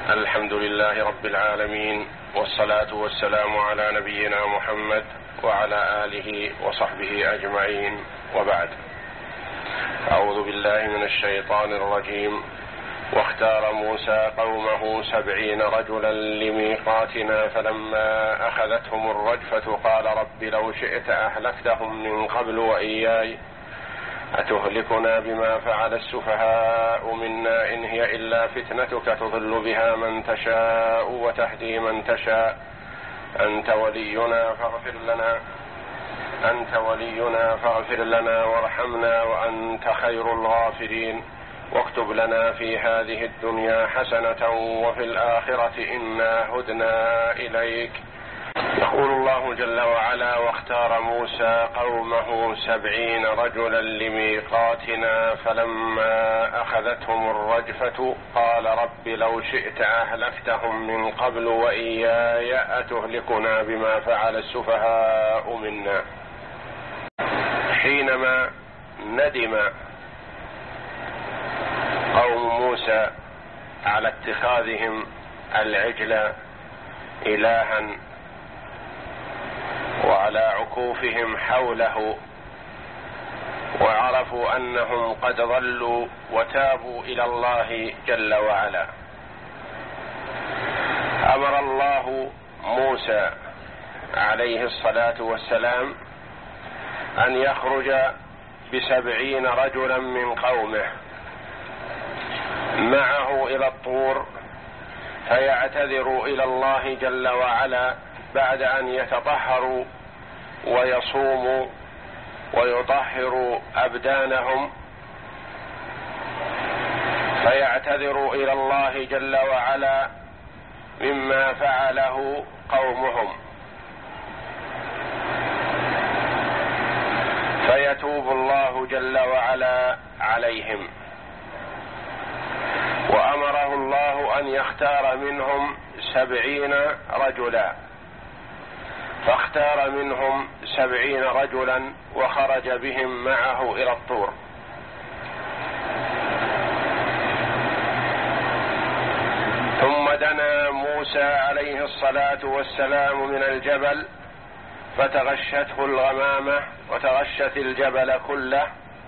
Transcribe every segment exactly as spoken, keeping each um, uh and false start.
الحمد لله رب العالمين، والصلاة والسلام على نبينا محمد وعلى آله وصحبه أجمعين، وبعد. أعوذ بالله من الشيطان الرجيم. واختار موسى قومه سبعين رجلا لميقاتنا فلما أخذتهم الرجفة قال رب لو شئت أهلكتهم من قبل وإياي أتهلكنا بما فعل السفهاء منا إن هي إلا فتنتك تضل بها من تشاء وتهدي من تشاء أنت ولينا فاغفر لنا أنت ولينا فاغفر لنا وارحمنا وأنت خير الغافرين واكتب لنا في هذه الدنيا حسنة وفي الآخرة إنا هدنا إليك. يقول الله جل وعلا: واختار موسى قومه سبعين رجلا لميقاتنا فلما أخذتهم الرجفة قال رب لو شئت أهلكتهم من قبل وإياي أتهلكنا بما فعل السفهاء منا. حينما ندم قوم موسى على اتخاذهم العجل إلها وعلى عكوفهم حوله وعرفوا أنهم قد ضلوا وتابوا إلى الله جل وعلا، أمر الله موسى عليه الصلاة والسلام أن يخرج بسبعين رجلا من قومه معه إلى الطور فيعتذروا إلى الله جل وعلا بعد أن يتطهروا ويصوموا ويطهروا أبدانهم، فيعتذروا إلى الله جل وعلا مما فعله قومهم، فيتوب الله جل وعلا عليهم. وأمره الله أن يختار منهم سبعين رجلا، فاختار منهم سبعين رجلا وخرج بهم معه إلى الطور. ثم دنا موسى عليه الصلاة والسلام من الجبل فتغشته الغمامة وتغشت الجبل كله،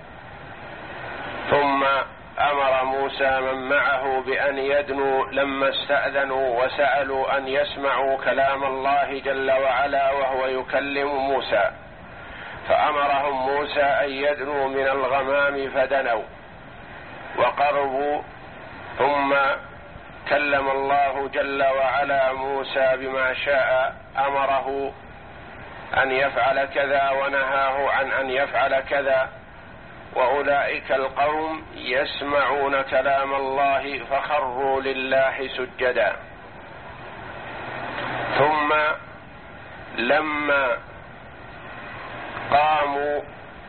ثم أمر موسى من معه بأن يدنوا لما استأذنوا وسألوا أن يسمعوا كلام الله جل وعلا وهو يكلم موسى، فأمرهم موسى أن يدنوا من الغمام فدنوا وقربوا، ثم كلم الله جل وعلا موسى بما شاء، أمره أن يفعل كذا ونهاه عن أن يفعل كذا، وأولئك القوم يسمعون كلام الله فخروا لله سجدا. ثم لما قاموا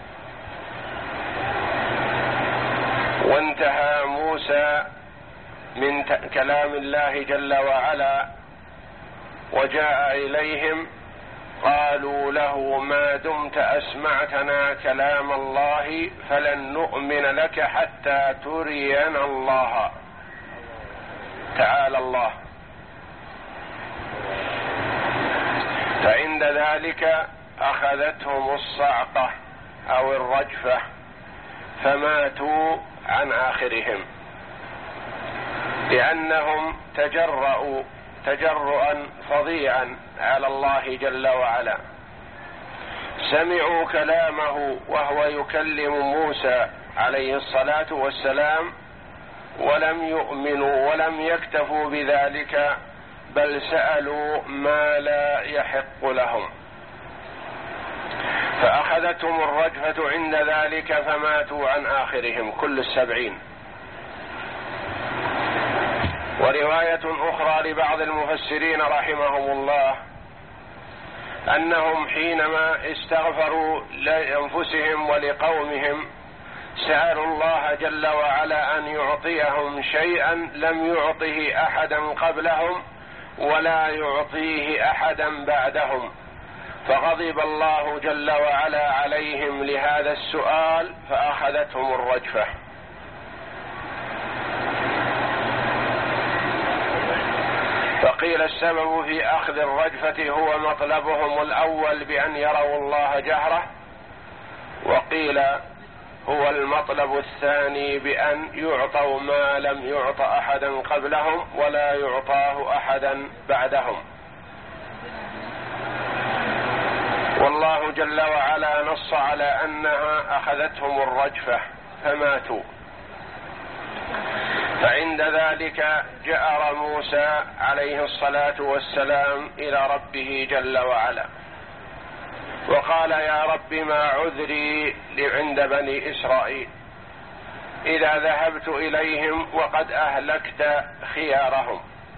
وانتهى موسى من كلام الله جل وعلا وجاء إليهم قالوا له ما دمت أسمعتنا كلام الله فلن نؤمن لك حتى ترينا الله تعالى الله. فعند ذلك أخذتهم الصعقة أو الرجفة فماتوا عن آخرهم، لأنهم تجرؤوا تجرؤا فظيعا على الله جل وعلا، سمعوا كلامه وهو يكلم موسى عليه الصلاة والسلام ولم يؤمنوا ولم يكتفوا بذلك، بل سألوا ما لا يحق لهم، فأخذتهم الرجفة عند ذلك فماتوا عن آخرهم كل السبعين. ورواية أخرى لبعض المفسرين رحمهم الله أنهم حينما استغفروا لأنفسهم ولقومهم سألوا الله جل وعلا أن يعطيهم شيئا لم يعطه أحدا قبلهم ولا يعطيه أحدا بعدهم، فغضب الله جل وعلا عليهم لهذا السؤال فأخذتهم الرجفة. فقيل السبب في أخذ الرجفة هو مطلبهم الأول بأن يروا الله جهرة، وقيل هو المطلب الثاني بأن يعطوا ما لم يعط أحدا قبلهم ولا يعطاه أحدا بعدهم. والله جل وعلا نص على أنها أخذتهم الرجفة فماتوا. فعند ذلك جأر موسى عليه الصلاة والسلام إلى ربه جل وعلا وقال: يا رب ما عذري عند بني إسرائيل إذا ذهبت إليهم وقد أهلكت خيارهم،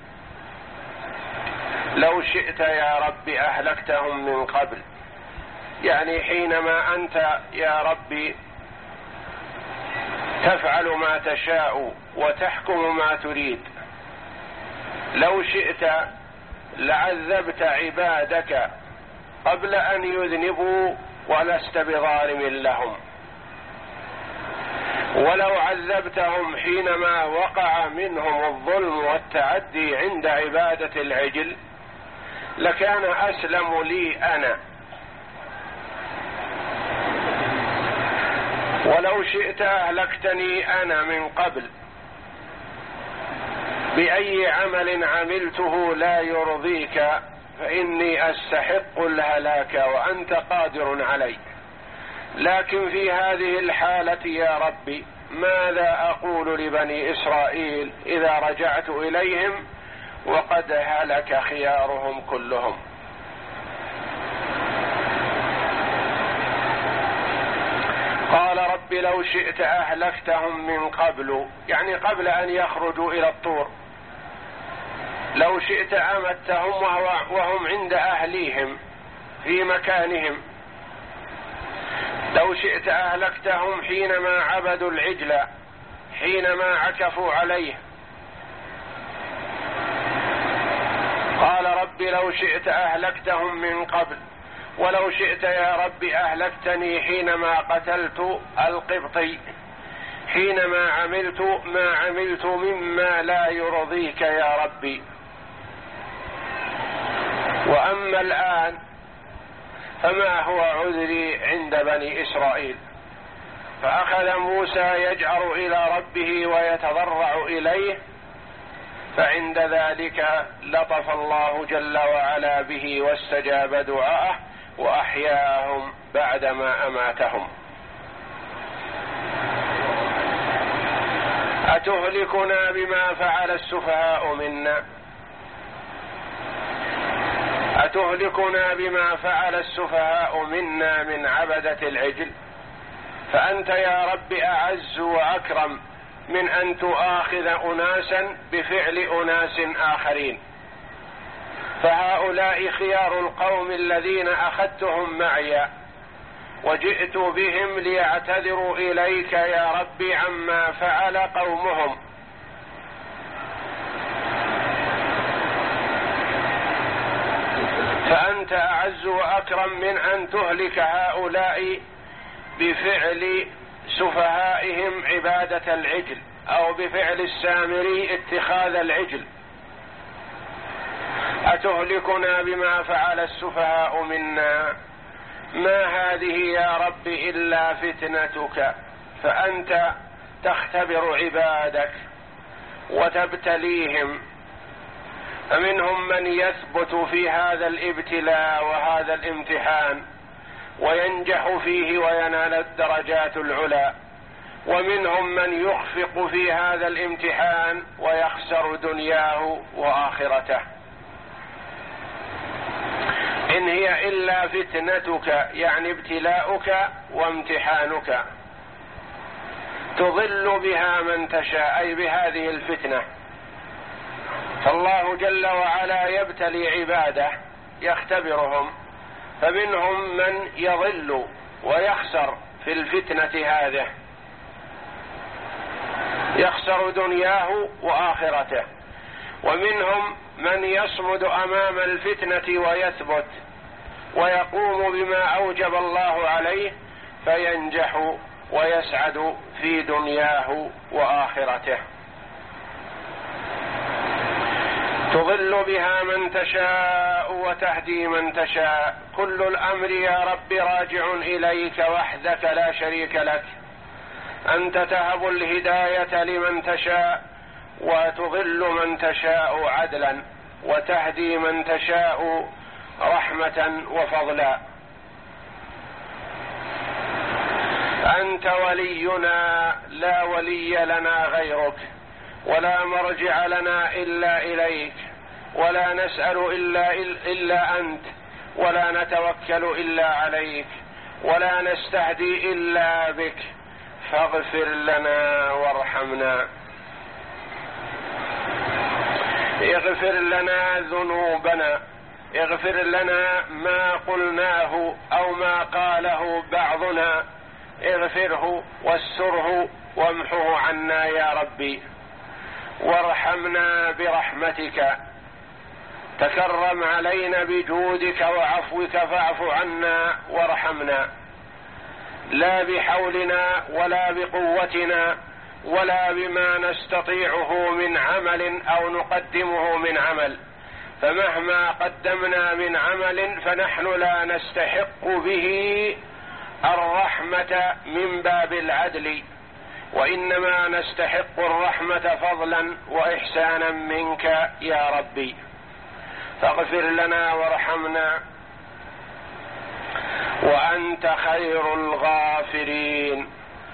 لو شئت يا رب أهلكتهم من قبل، يعني حينما أنت يا رب تفعل ما تشاء وتحكم ما تريد، لو شئت لعذبت عبادك قبل أن يذنبوا ولست بظالم لهم، ولو عذبتهم حينما وقع منهم الظلم والتعدي عند عبادة العجل لكان أسلم لي أنا، ولو شئت أهلكتني أنا من قبل بأي عمل عملته لا يرضيك فإني أستحق الهلاك وأنت قادر علي، لكن في هذه الحالة يا ربي ماذا أقول لبني إسرائيل إذا رجعت إليهم وقد هلك خيارهم كلهم؟ قال: رب لو شئت أهلكتهم من قبل، يعني قبل أن يخرجوا إلى الطور، لو شئت أمتهم وهم عند أهليهم في مكانهم، لو شئت أهلكتهم حينما عبدوا العجل، حينما عكفوا عليه. قال: رب لو شئت أهلكتهم من قبل، ولو شئت يا رب أهلكتني حينما قتلت القبطي، حينما عملت ما عملت مما لا يرضيك يا ربي. وأما الآن فما هو عذري عند بني إسرائيل؟ فأخذ موسى يجأر إلى ربه ويتضرع إليه، فعند ذلك لطف الله جل وعلا به واستجاب دعاءه وأحياهم بعدما أماتهم. أتهلكنا بما فعل السفهاء منا أتهلكنا بما فعل السفهاء منا من عبدة العجل؟ فأنت يا رب أعز وأكرم من أن تؤاخذ أناسا بفعل أناس آخرين، فهؤلاء خيار القوم الذين أخذتهم معي وجئت بهم ليعتذروا إليك يا رب عما فعل قومهم، فأنت أعز وأكرم من أن تهلك هؤلاء بفعل سفهائهم عبادة العجل أو بفعل السامري اتخاذ العجل. أتهلكنا بما فعل السفهاء منا؟ ما هذه يا رب إلا فتنتك، فأنت تختبر عبادك وتبتليهم، فمنهم من يثبت في هذا الابتلاء وهذا الامتحان وينجح فيه وينال الدرجات العلى، ومنهم من يخفق في هذا الامتحان ويخسر دنياه وآخرته. إن هي إلا فتنتك، يعني ابتلاؤك وامتحانك، تضل بها من تشاء، أي بهذه الفتنة. فالله جل وعلا يبتلي عباده يختبرهم، فمنهم من يضل ويخسر في الفتنة هذه، يخسر دنياه وآخرته، ومنهم من يصمد أمام الفتنة ويثبت ويقوم بما أوجب الله عليه فينجح ويسعد في دنياه وآخرته. تضل بها من تشاء وتهدي من تشاء، كل الأمر يا رب راجع إليك وحدك لا شريك لك. أنت تهب الهداية لمن تشاء وتضل من تشاء عدلا وتهدي من تشاء رحمة وفضلا. أنت ولينا لا ولي لنا غيرك، ولا مرجع لنا إلا إليك، ولا نسأل إلا, إلا أنت، ولا نتوكل إلا عليك، ولا نستهدي إلا بك، فاغفر لنا وارحمنا. اغفر لنا ذنوبنا، اغفر لنا ما قلناه أو ما قاله بعضنا، اغفره واستره وامحه عنا يا ربي، وارحمنا برحمتك، تكرم علينا بجودك وعفوك فاعف عنا وارحمنا، لا بحولنا ولا بقوتنا ولا بما نستطيعه من عمل أو نقدمه من عمل، فمهما قدمنا من عمل فنحن لا نستحق به الرحمة من باب العدل، وإنما نستحق الرحمة فضلا وإحسانا منك يا ربي، فاغفر لنا وارحمنا وأنت خير الغافرين.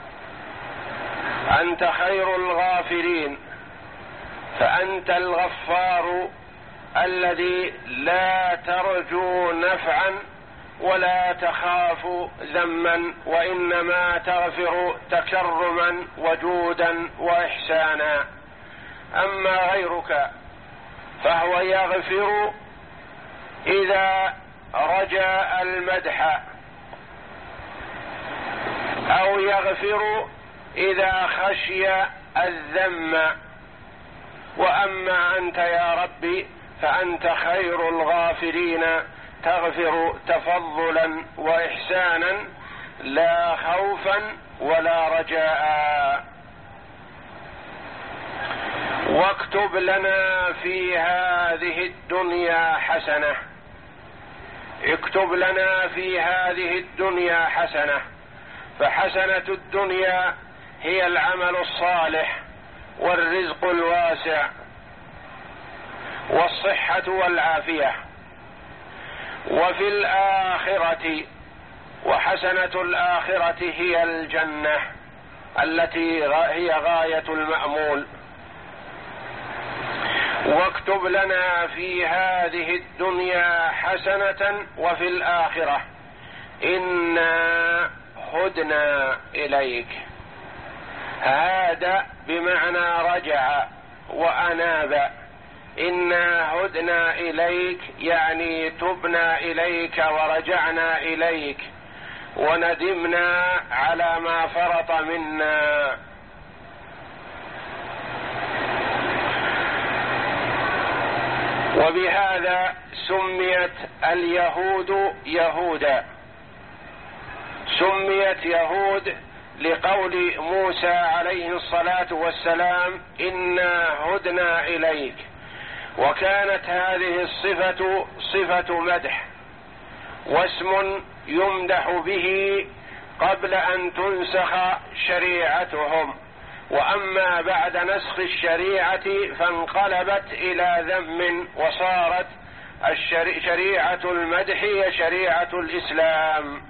أنت خير الغافرين، فأنت الغفار الذي لا ترجو نفعا ولا تخاف ذما، وإنما تغفر تكرما وجودا وإحسانا. أما غيرك فهو يغفر إذا رجاء المدح، أو يغفر إذا خشي الذم. وأما أنت يا ربي فأنت خير الغافرين، تغفر تفضلا وإحسانا، لا خوفا ولا رجاء. واكتب لنا في هذه الدنيا حسنة، اكتب لنا في هذه الدنيا حسنة، فحسنة الدنيا هي العمل الصالح والرزق الواسع والصحة والعافية. وفي الآخرة، وحسنة الآخرة هي الجنة التي هي غاية المأمول. واكتب لنا في هذه الدنيا حسنة وفي الآخرة إنا هدنا إليك. هذا بمعنى رجع وأناب. إنا هدنا إليك يعني تبنا إليك ورجعنا إليك وندمنا على ما فرط منا. وبهذا سميت اليهود يهودا، سميت يهود لقول موسى عليه الصلاة والسلام إنا هدنا إليك. وكانت هذه الصفة صفة مدح واسم يمدح به قبل أن تنسخ شريعتهم، وأما بعد نسخ الشريعة فانقلبت إلى ذم وصارت شريعة المدح هي شريعة الإسلام.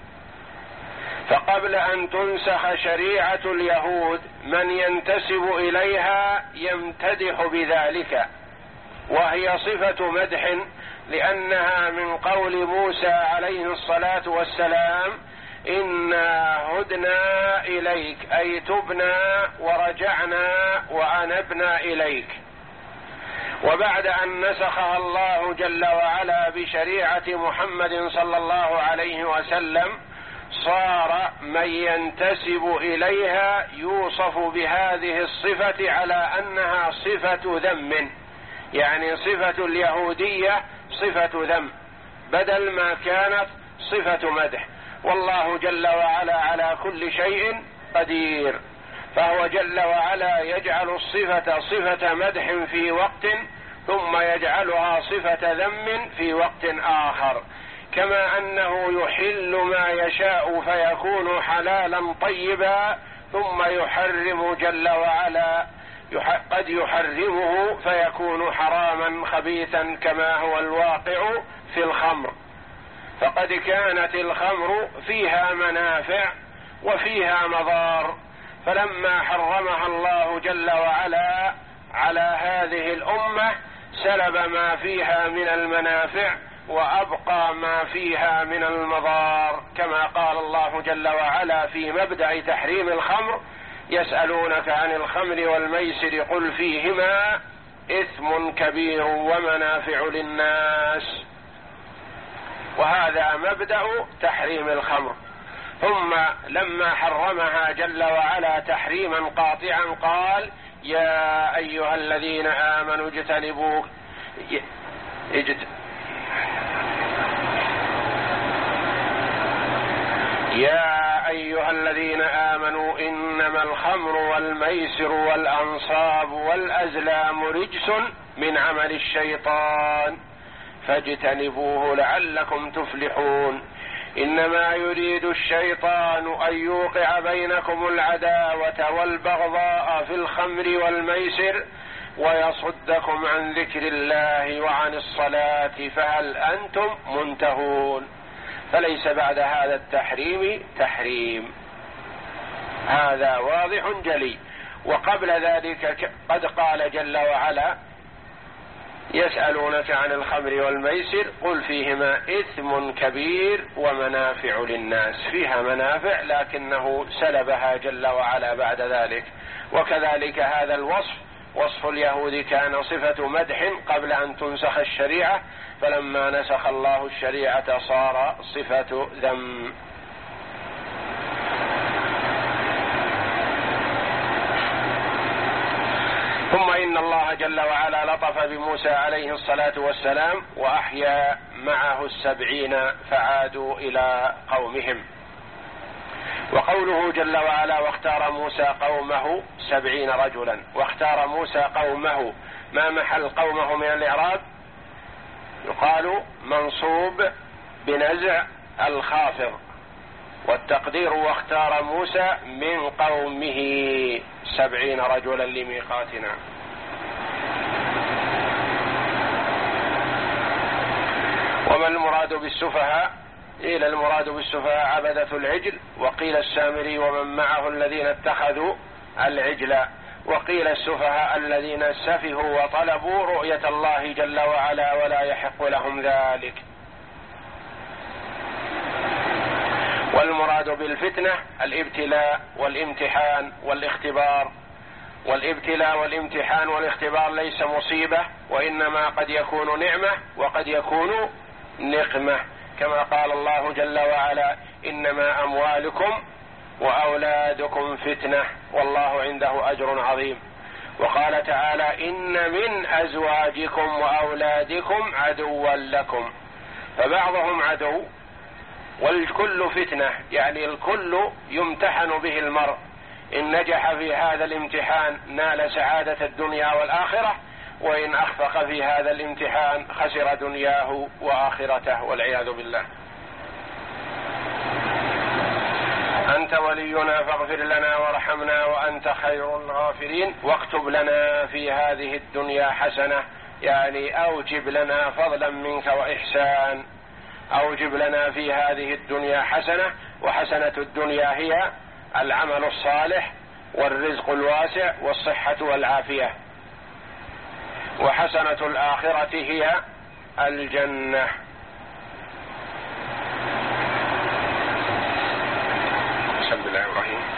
فقبل أن تنسخ شريعة اليهود من ينتسب إليها يمتدح بذلك، وهي صفة مدح لأنها من قول موسى عليه الصلاة والسلام إنا هدنا إليك، أي تبنا ورجعنا وأنبنا إليك. وبعد أن نسخها الله جل وعلا بشريعة محمد صلى الله عليه وسلم صار من ينتسب إليها يوصف بهذه الصفة على أنها صفة ذم، يعني صفة اليهودية صفة ذم بدل ما كانت صفة مدح. والله جل وعلا على كل شيء قدير، فهو جل وعلا يجعل الصفة صفة مدح في وقت ثم يجعلها صفة ذم في وقت آخر، كما أنه يحل ما يشاء فيكون حلالا طيبا، ثم يحرم جل وعلا قد يحرمه فيكون حراما خبيثا، كما هو الواقع في الخمر. فقد كانت الخمر فيها منافع وفيها مضار، فلما حرمها الله جل وعلا على هذه الأمة سلب ما فيها من المنافع وأبقى ما فيها من المضار، كما قال الله جل وعلا في مبدأ تحريم الخمر: يسألونك عن الخمر والميسر قل فيهما إثم كبير ومنافع للناس. وهذا مبدأ تحريم الخمر. ثم لما حرمها جل وعلا تحريما قاطعا قال: يا أيها الذين آمنوا اجتنبوا اجت... يا أيها الذين آمنوا إنما الخمر والميسر والأنصاب والأزلام رجس من عمل الشيطان فاجتنبوه لعلكم تفلحون. إنما يريد الشيطان أن يوقع بينكم العداوة والبغضاء في الخمر والميسر ويصدكم عن ذكر الله وعن الصلاة فهل أنتم منتهون. فليس بعد هذا التحريم تحريم، هذا واضح جلي. وقبل ذلك قد قال جل وعلا: يسألونك عن الخمر والميسر قل فيهما إثم كبير ومنافع للناس، فيها منافع لكنه سلبها جل وعلا بعد ذلك. وكذلك هذا الوصف وصف اليهود كان صفة مدح قبل أن تنسخ الشريعة، فلما نسخ الله الشريعة صار صفة ذم. ثم إن الله جل وعلا لطف بموسى عليه الصلاة والسلام وأحيا معه السبعين فعادوا إلى قومهم. وقوله جل وعلا: واختار موسى قومه سبعين رجلا، واختار موسى قومه، ما محل قومه من الإعراب؟ يقال منصوب بنزع الخافض، والتقدير: واختار موسى من قومه سبعين رجلا لميقاتنا. وما المراد بالسفهاء؟ قيل المراد بالسفهاء عبدة العجل، وقيل السامري ومن معه الذين اتخذوا العجل، وقيل السفهاء الذين سفهوا وطلبوا رؤية الله جل وعلا ولا يحق لهم ذلك. والمراد بالفتنة الابتلاء والامتحان والاختبار، والابتلاء والامتحان والاختبار ليس مصيبة، وإنما قد يكون نعمة وقد يكون نقمة، كما قال الله جل وعلا: إنما أموالكم وأولادكم فتنة والله عنده أجر عظيم. وقال تعالى: إن من أزواجكم وأولادكم عدوا لكم، فبعضهم عدو والكل فتنة، يعني الكل يمتحن به المرء، إن نجح في هذا الامتحان نال سعادة الدنيا والآخرة، وإن أخفق في هذا الامتحان خسر دنياه وآخرته والعياذ بالله. أنت ولينا فاغفر لنا وارحمنا وأنت خير الغافرين، واكتب لنا في هذه الدنيا حسنة، يعني أوجب لنا فضلا منك وإحسان، أوجب لنا في هذه الدنيا حسنة. وحسنة الدنيا هي العمل الصالح والرزق الواسع والصحة والعافية، وحسنة الآخرة هي الجنة. بسم الله الرحمن الرحيم.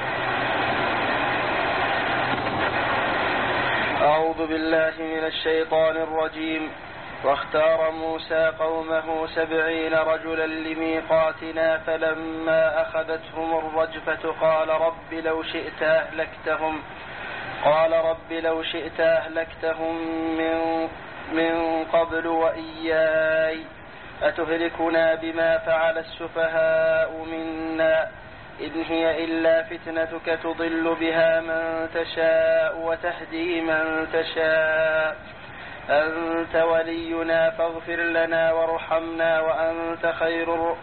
أعوذ بالله من الشيطان الرجيم. واختار موسى قومه سبعين رجلا لميقاتنا فلما أخذتهم الرجفة قال رب لو شئت أهلكتهم قال رب لو شئت أهلكتهم من من قبل وإياي أتهلكنا بما فعل السفهاء منا إن هي إلا فتنتك تضل بها من تشاء وتهدي من تشاء أنت ولينا فاغفر لنا وارحمنا وأنت خير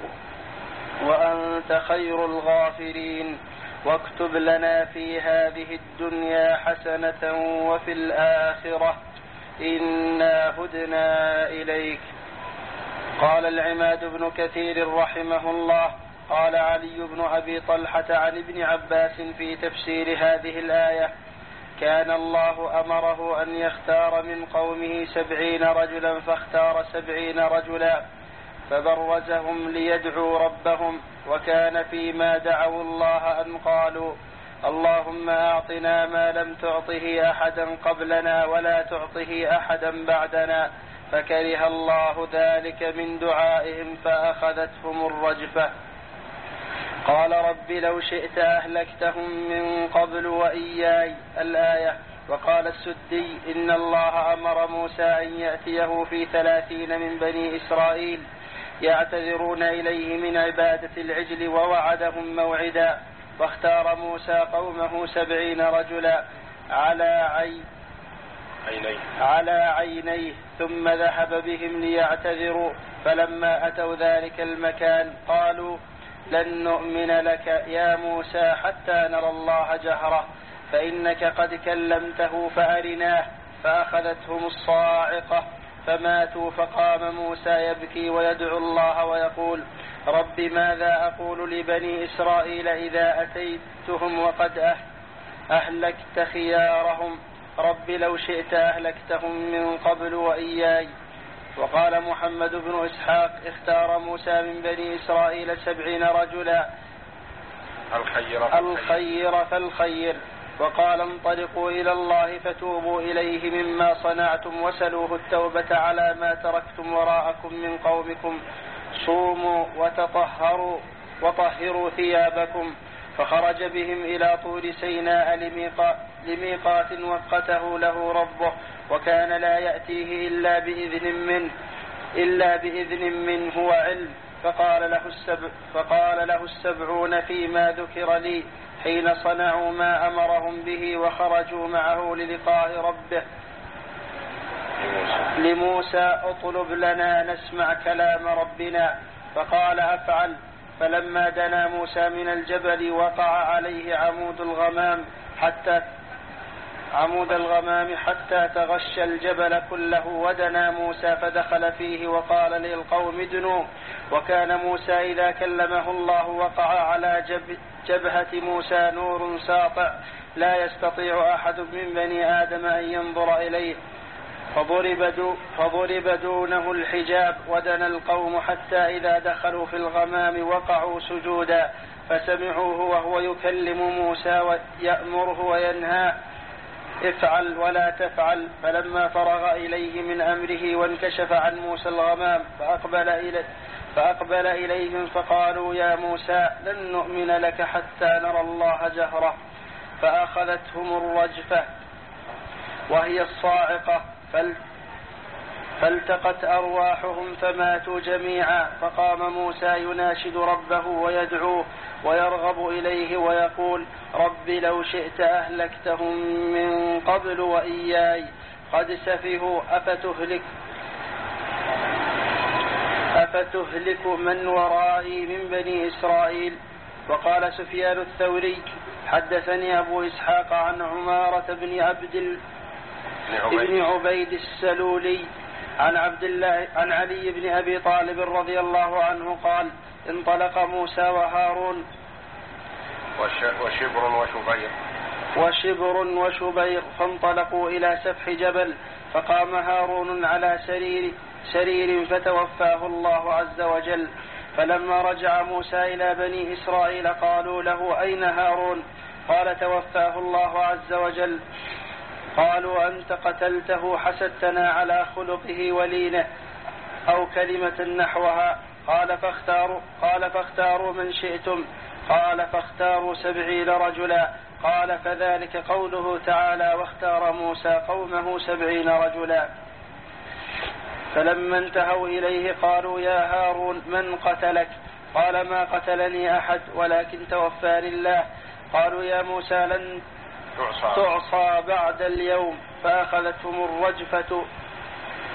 وأنت خير الغافرين واكتب لنا في هذه الدنيا حسنة وفي الآخرة إنا هدنا إليك. قال العماد بن كثير رحمه الله قال علي بن أبي طلحة عن ابن عباس في تفسير هذه الآية كان الله أمره أن يختار من قومه سبعين رجلا فاختار سبعين رجلا فبرزهم ليدعوا ربهم وكان فيما دعوا الله أن قالوا اللهم أعطنا ما لم تعطه أحدا قبلنا ولا تعطه أحدا بعدنا فكره الله ذلك من دعائهم فأخذتهم الرجفة. قال رب لو شئت أهلكتهم من قبل وإياي الآية. وقال السدي إن الله أمر موسى أن يأتيه في ثلاثين من بني إسرائيل يعتذرون إليه من عبادة العجل ووعدهم موعدا واختار موسى قومه سبعين رجلا على عين عينيه. على عينيه ثم ذهب بهم ليعتذروا فلما أتوا ذلك المكان قالوا لن نؤمن لك يا موسى حتى نرى الله جهرة فإنك قد كلمته فأرناه فأخذتهم الصاعقة فماتوا فقام موسى يبكي ويدعو الله ويقول رب ماذا أقول لبني إسرائيل إذا أتيتهم وقد أهلكت خيارهم رب لو شئت أهلكتهم من قبل وإياي. وقال محمد بن إسحاق اختار موسى من بني إسرائيل سبعين رجلا الخير, الخير فالخير وقال انطلقوا إلى الله فتوبوا إليه مما صنعتم وسلوه التوبة على ما تركتم وراءكم من قومكم صوموا وتطهروا وطهروا ثيابكم فخرج بهم إلى طور سيناء لميقات وقته له ربه وكان لا يأتيه إلا بإذن منه إلا بإذن منه وعلم فقال له, السبع فقال له السبعون فيما ذكر لي حين صنعوا ما أمرهم به وخرجوا معه للقاء ربه لموسى اطلب لنا نسمع كلام ربنا فقال أفعل. فلما دنا موسى من الجبل وقع عليه عمود الغمام حتى عمود الغمام حتى تغشى الجبل كله ودنا موسى فدخل فيه وقال للقوم ادنوا وكان موسى إذا كلمه الله وقع على جب جبهة موسى نور ساطع لا يستطيع أحد من بني آدم أن ينظر إليه فضرب, دو فضرب دونه الحجاب ودنا القوم حتى إذا دخلوا في الغمام وقعوا سجودا فسمعوه وهو يكلم موسى ويأمره وينهى افعل ولا تفعل. فلما فرغ إليه من أمره وانكشف عن موسى الغمام فأقبل إليه فأقبل إليهم فقالوا يا موسى لن نؤمن لك حتى نرى الله جهرة فأخذتهم الرجفة وهي الصاعقة فالتقت أرواحهم فماتوا جميعا فقام موسى يناشد ربه ويدعوه ويرغب إليه ويقول رب لو شئت أهلكتهم من قبل وإياي قد سفهوا أفتهلك أفتهلك من ورائي من بني إسرائيل. وقال سفيان الثوري حدثني أبو إسحاق عن عمارة بن عبد ابن عبيد السلولي عن عبد الله عن علي بن أبي طالب رضي الله عنه قال انطلق موسى وهارون وشبر وشبير وشبر وشبير فانطلقوا إلى سفح جبل فقام هارون على سرير سرير فتوفاه الله عز وجل. فلما رجع موسى إلى بني إسرائيل قالوا له أين هارون؟ قال توفاه الله عز وجل. قالوا أنت قتلته حسدتنا على خلقه ولينه أو كلمة نحوها. قال فاختاروا, قال فاختاروا من شئتم. قال فاختاروا سبعين رجلا. قال فذلك قوله تعالى واختار موسى قومه سبعين رجلا. فلما انتهوا إليه قالوا يا هارون من قتلك؟ قال ما قتلني أحد ولكن توفاني الله. قالوا يا موسى لن تعصى بعد اليوم. فأخذتهم الرجفة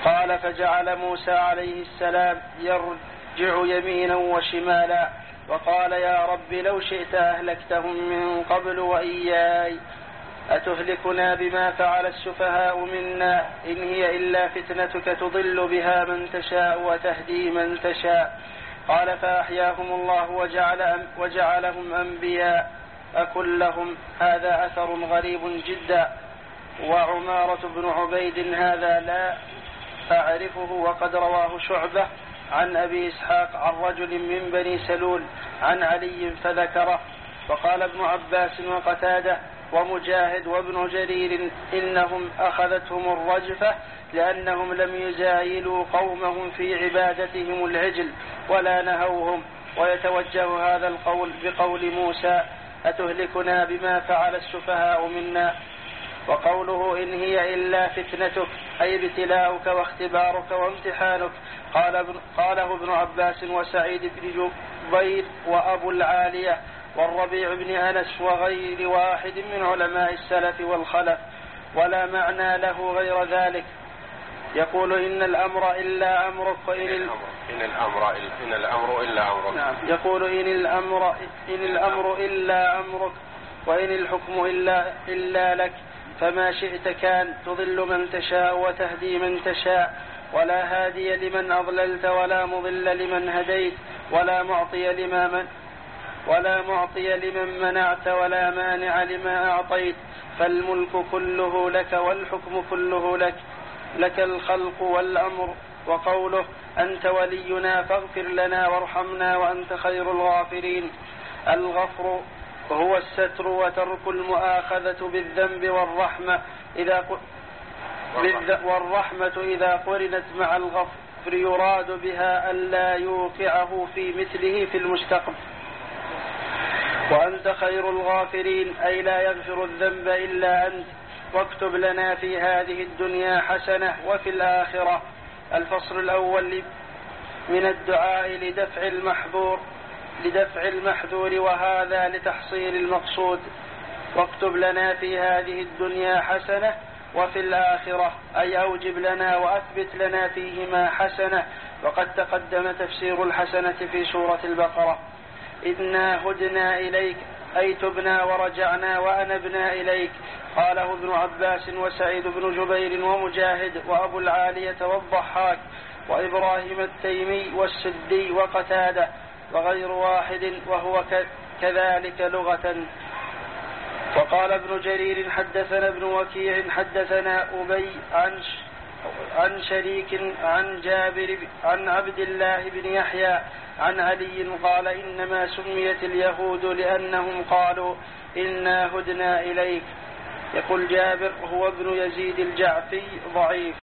قال فجعل موسى عليه السلام يرجع يمينا وشمالا وقال يا رب لو شئت أهلكتهم من قبل وإياي أتهلكنا بما فعل السفهاء منا إن هي إلا فتنتك تضل بها من تشاء وتهدي من تشاء. قال فأحياهم الله وجعل وجعلهم أنبياء أكلهم. هذا أثر غريب جدا. وعمارة بن عبيد هذا لا أعرفه وقد رواه شعبة عن أبي إسحاق عن رجل من بني سلول عن علي فذكره. وقال ابن عباس وقتادة ومجاهد وابن جرير إنهم أخذتهم الرجفة لأنهم لم يزايلوا قومهم في عبادتهم العجل ولا نهوهم. ويتوجه هذا القول بقول موسى أتهلكنا بما فعل السفهاء منا. وقوله إن هي إلا فتنتك أي ابتلاؤك واختبارك وامتحانك قال ابن قاله ابن عباس وسعيد بن جبير وأبو العالية والربيع بن أنس وغير واحد من علماء السلف والخلف ولا معنى له غير ذلك. يقول إن الأمر إلا أمرك وإن إن الأمر إن الأمر إلا أمرك. نعم. يقول إن الأمر إن الأمر إلا أمرك وإن الحكم إلا إلا لك فما شئت كان تضل من تشاء وتهدي من تشاء ولا هادي لمن أضللت ولا مضل لمن هديت ولا معطي لما من ولا معطي لمن منعت ولا مانع لما أعطيت فالملك كله لك والحكم كله لك لك الخلق والأمر. وقوله أنت ولينا فاغفر لنا وارحمنا وأنت خير الغافرين. الغفر هو الستر وترك المؤاخذة بالذنب والرحمة إذا والرحمة إذا قرنت مع الغفر يراد بها ألا يوقعه في مثله في المستقبل. وأنت خير الغافرين أي لا يغفر الذنب إلا أنت واكتب لنا في هذه الدنيا حسنة وفي الآخرة. الفصل الأول من الدعاء لدفع المحظور لدفع المحذور وهذا لتحصيل المقصود. واكتب لنا في هذه الدنيا حسنة وفي الآخرة أي أوجب لنا وأثبت لنا فيهما حسنة. وقد تقدم تفسير الحسنة في سورة البقرة. إنا هدنا إليك أي تبنا ورجعنا وأنبنا إليك. قاله ابن عباس وسعيد بن جبير ومجاهد وأبو العالية والضحاك وإبراهيم التيمي والسدي وقتادة وغير واحد وهو كذلك لغة. وقال ابن جرير حدثنا ابن وكيع حدثنا أبي عن عن شريك عن جابر عن عبد الله بن يحيى عن علي قال إنما سميت اليهود لأنهم قالوا إنا هدنا إليك. يقول جابر هو ابن يزيد الجعفي ضعيف.